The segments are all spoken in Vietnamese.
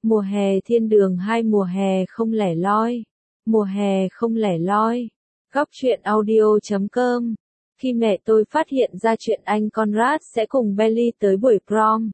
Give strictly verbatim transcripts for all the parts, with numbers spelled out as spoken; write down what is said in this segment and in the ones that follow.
Mùa hè thiên đường hai mùa hè không lẻ loi. Mùa hè không lẻ loi. Góc truyện audio chấm com. Khi mẹ tôi phát hiện ra chuyện anh Conrad sẽ cùng Belly tới buổi prom,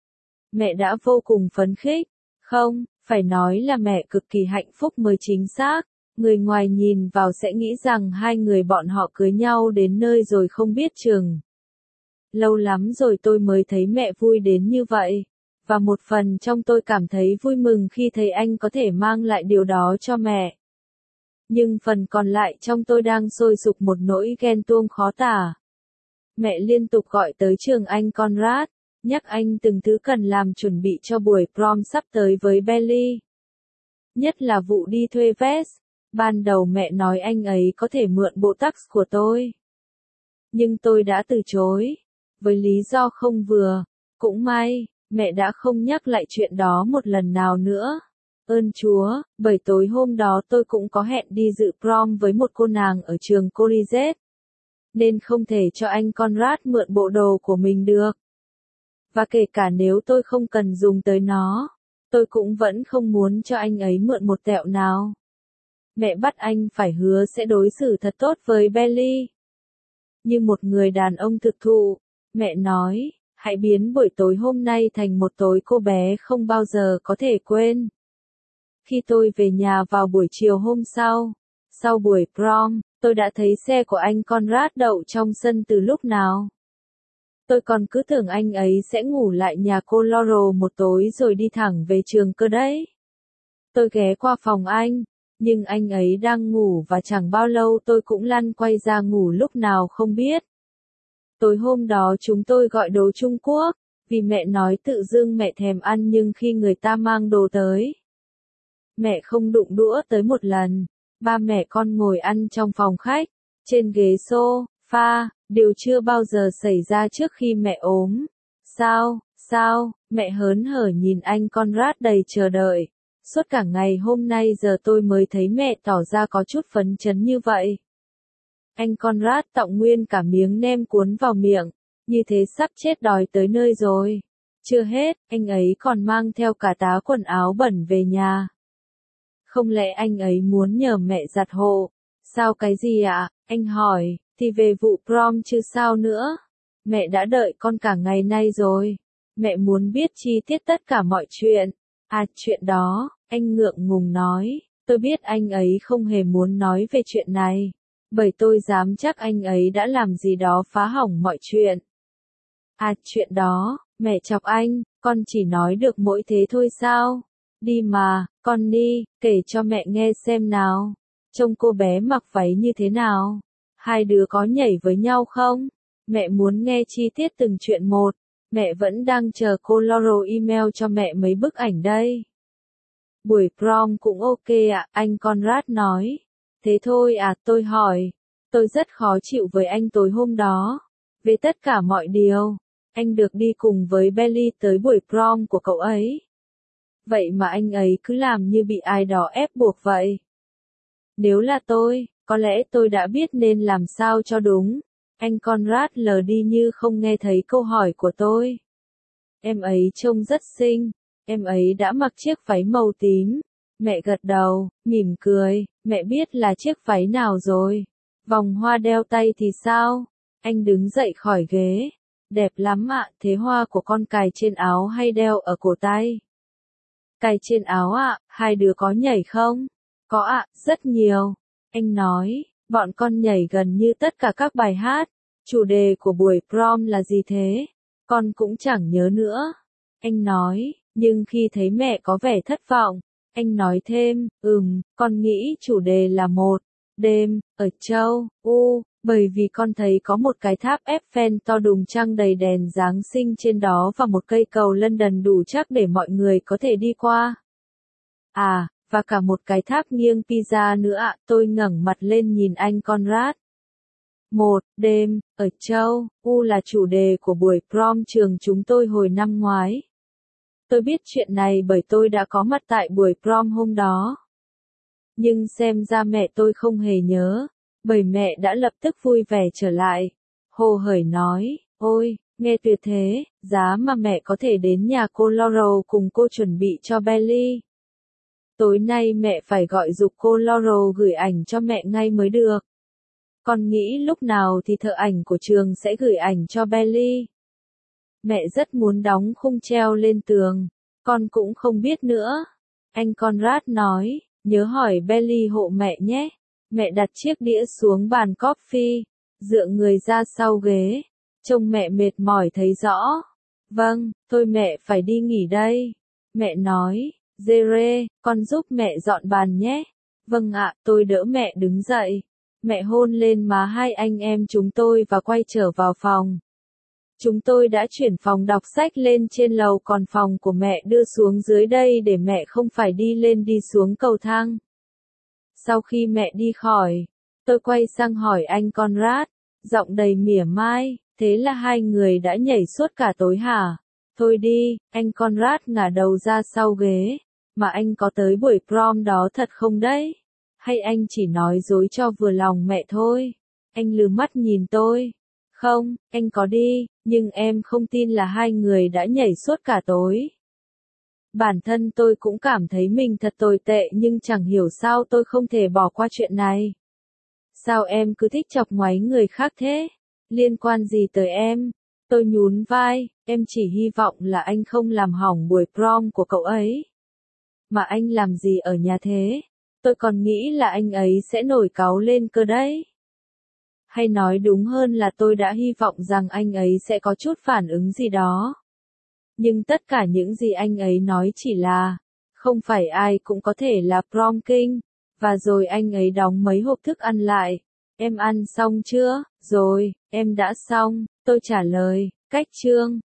mẹ đã vô cùng phấn khích. Không, phải nói là mẹ cực kỳ hạnh phúc mới chính xác. Người ngoài nhìn vào sẽ nghĩ rằng hai người bọn họ cưới nhau đến nơi rồi không biết chừng. Lâu lắm rồi tôi mới thấy mẹ vui đến như vậy. Và một phần trong tôi cảm thấy vui mừng khi thấy anh có thể mang lại điều đó cho mẹ. Nhưng phần còn lại trong tôi đang sôi sục một nỗi ghen tuông khó tả. Mẹ liên tục gọi tới trường anh Conrad, nhắc anh từng thứ cần làm chuẩn bị cho buổi prom sắp tới với Belly. Nhất là vụ đi thuê vest. Ban đầu mẹ nói anh ấy có thể mượn bộ tux của tôi. Nhưng tôi đã từ chối. Với lý do không vừa. Cũng may, mẹ đã không nhắc lại chuyện đó một lần nào nữa. Ơn Chúa, bởi tối hôm đó tôi cũng có hẹn đi dự prom với một cô nàng ở trường Collegiate. Nên không thể cho anh Conrad mượn bộ đồ của mình được. Và kể cả nếu tôi không cần dùng tới nó, tôi cũng vẫn không muốn cho anh ấy mượn một tẹo nào. Mẹ bắt anh phải hứa sẽ đối xử thật tốt với Belly. Như một người đàn ông thực thụ, mẹ nói, hãy biến buổi tối hôm nay thành một tối cô bé không bao giờ có thể quên. Khi tôi về nhà vào buổi chiều hôm sau, sau buổi prom, tôi đã thấy xe của anh Conrad đậu trong sân từ lúc nào. Tôi còn cứ tưởng anh ấy sẽ ngủ lại nhà cô Laurel một tối rồi đi thẳng về trường cơ đấy. Tôi ghé qua phòng anh, nhưng anh ấy đang ngủ và chẳng bao lâu tôi cũng lăn quay ra ngủ lúc nào không biết. Tối hôm đó chúng tôi gọi đồ Trung Quốc, vì mẹ nói tự dưng mẹ thèm ăn nhưng khi người ta mang đồ tới, mẹ không đụng đũa tới một lần. Ba mẹ con ngồi ăn trong phòng khách, trên ghế sofa, điều chưa bao giờ xảy ra trước khi mẹ ốm. Sao, sao, mẹ hớn hở nhìn anh Conrad đầy chờ đợi. Suốt cả ngày hôm nay giờ tôi mới thấy mẹ tỏ ra có chút phấn chấn như vậy. Anh Conrad tọng nguyên cả miếng nem cuốn vào miệng, như thế sắp chết đói tới nơi rồi. Chưa hết, anh ấy còn mang theo cả tá quần áo bẩn về nhà. Không lẽ anh ấy muốn nhờ mẹ giặt hộ? Sao cái gì ạ? À? Anh hỏi, thì về vụ prom chứ sao nữa? Mẹ đã đợi con cả ngày nay rồi. Mẹ muốn biết chi tiết tất cả mọi chuyện. À, chuyện đó, anh ngượng ngùng nói, tôi biết anh ấy không hề muốn nói về chuyện này. Bởi tôi dám chắc anh ấy đã làm gì đó phá hỏng mọi chuyện. À, chuyện đó, mẹ chọc anh, con chỉ nói được mỗi thế thôi sao? Đi mà, con đi, kể cho mẹ nghe xem nào. Trông cô bé mặc váy như thế nào? Hai đứa có nhảy với nhau không? Mẹ muốn nghe chi tiết từng chuyện một. Mẹ vẫn đang chờ cô Laurel email cho mẹ mấy bức ảnh đây. Buổi prom cũng ok ạ, anh Conrad nói. Thế thôi à, tôi hỏi. Tôi rất khó chịu với anh tối hôm đó. Về tất cả mọi điều, anh được đi cùng với Belly tới buổi prom của cậu ấy. Vậy mà anh ấy cứ làm như bị ai đó ép buộc vậy. Nếu là tôi, có lẽ tôi đã biết nên làm sao cho đúng. Anh Conrad lờ đi như không nghe thấy câu hỏi của tôi. Em ấy trông rất xinh. Em ấy đã mặc chiếc váy màu tím. Mẹ gật đầu, mỉm cười. Mẹ biết là chiếc váy nào rồi. Vòng hoa đeo tay thì sao? Anh đứng dậy khỏi ghế. Đẹp lắm ạ, thế hoa của con cài trên áo hay đeo ở cổ tay? Cài trên áo ạ, à, hai đứa có nhảy không? Có ạ, à, rất nhiều. Anh nói, bọn con nhảy gần như tất cả các bài hát. Chủ đề của buổi prom là gì thế? Con cũng chẳng nhớ nữa. Anh nói, nhưng khi thấy mẹ có vẻ thất vọng, anh nói thêm, ừm, con nghĩ chủ đề là một đêm ở châu U, bởi vì con thấy có một cái tháp Eiffel to đùng trăng đầy đèn Giáng sinh trên đó và một cây cầu London đủ chắc để mọi người có thể đi qua. À, và cả một cái tháp nghiêng Pisa nữa ạ, tôi ngẩng mặt lên nhìn anh Conrad. Một đêm ở châu U là chủ đề của buổi prom trường chúng tôi hồi năm ngoái. Tôi biết chuyện này bởi tôi đã có mặt tại buổi prom hôm đó. Nhưng xem ra mẹ tôi không hề nhớ, bởi mẹ đã lập tức vui vẻ trở lại. Hồ hởi nói, ôi, Nghe tuyệt thế, giá mà mẹ có thể đến nhà cô Laurel cùng cô chuẩn bị cho Belly. Tối nay mẹ phải gọi giục cô Laurel gửi ảnh cho mẹ ngay mới được. Con nghĩ lúc nào thì thợ ảnh của trường sẽ gửi ảnh cho Belly. Mẹ rất muốn đóng khung treo lên tường, con cũng không biết nữa. Anh Conrad nói, nhớ hỏi Belly hộ mẹ nhé. Mẹ đặt chiếc đĩa xuống bàn coffee, dựa người ra sau ghế. Trông mẹ mệt mỏi thấy rõ. Vâng, thôi mẹ phải đi nghỉ đây. Mẹ nói, Jerry, con giúp mẹ dọn bàn nhé. Vâng ạ, tôi đỡ mẹ đứng dậy. Mẹ hôn lên má hai anh em chúng tôi và quay trở vào phòng. Chúng tôi đã chuyển phòng đọc sách lên trên lầu, còn phòng của mẹ đưa xuống dưới đây để mẹ không phải đi lên đi xuống cầu thang. Sau khi mẹ đi khỏi, tôi quay sang hỏi anh Conrad, giọng đầy mỉa mai, thế là hai người đã nhảy suốt cả tối hả? Thôi đi, anh Conrad ngả đầu ra sau ghế, mà anh có tới buổi prom đó thật không đấy? Hay anh chỉ nói dối cho vừa lòng mẹ thôi? Anh lừ mắt nhìn tôi. Không, anh có đi, nhưng em không tin là hai người đã nhảy suốt cả tối. Bản thân tôi cũng cảm thấy mình thật tồi tệ, nhưng chẳng hiểu sao tôi không thể bỏ qua chuyện này. Sao em cứ thích chọc ngoáy người khác thế? Liên quan gì tới em? Tôi nhún vai, em chỉ hy vọng là anh không làm hỏng buổi prom của cậu ấy. Mà anh làm gì ở nhà thế? Tôi còn nghĩ là anh ấy sẽ nổi cáu lên cơ đấy. Hay nói đúng hơn là tôi đã hy vọng rằng anh ấy sẽ có chút phản ứng gì đó. Nhưng tất cả những gì anh ấy nói chỉ là, không phải ai cũng có thể là prom king. Và rồi anh ấy đóng mấy hộp thức ăn lại. Em ăn xong chưa? Rồi, em đã xong, tôi trả lời, cách chương.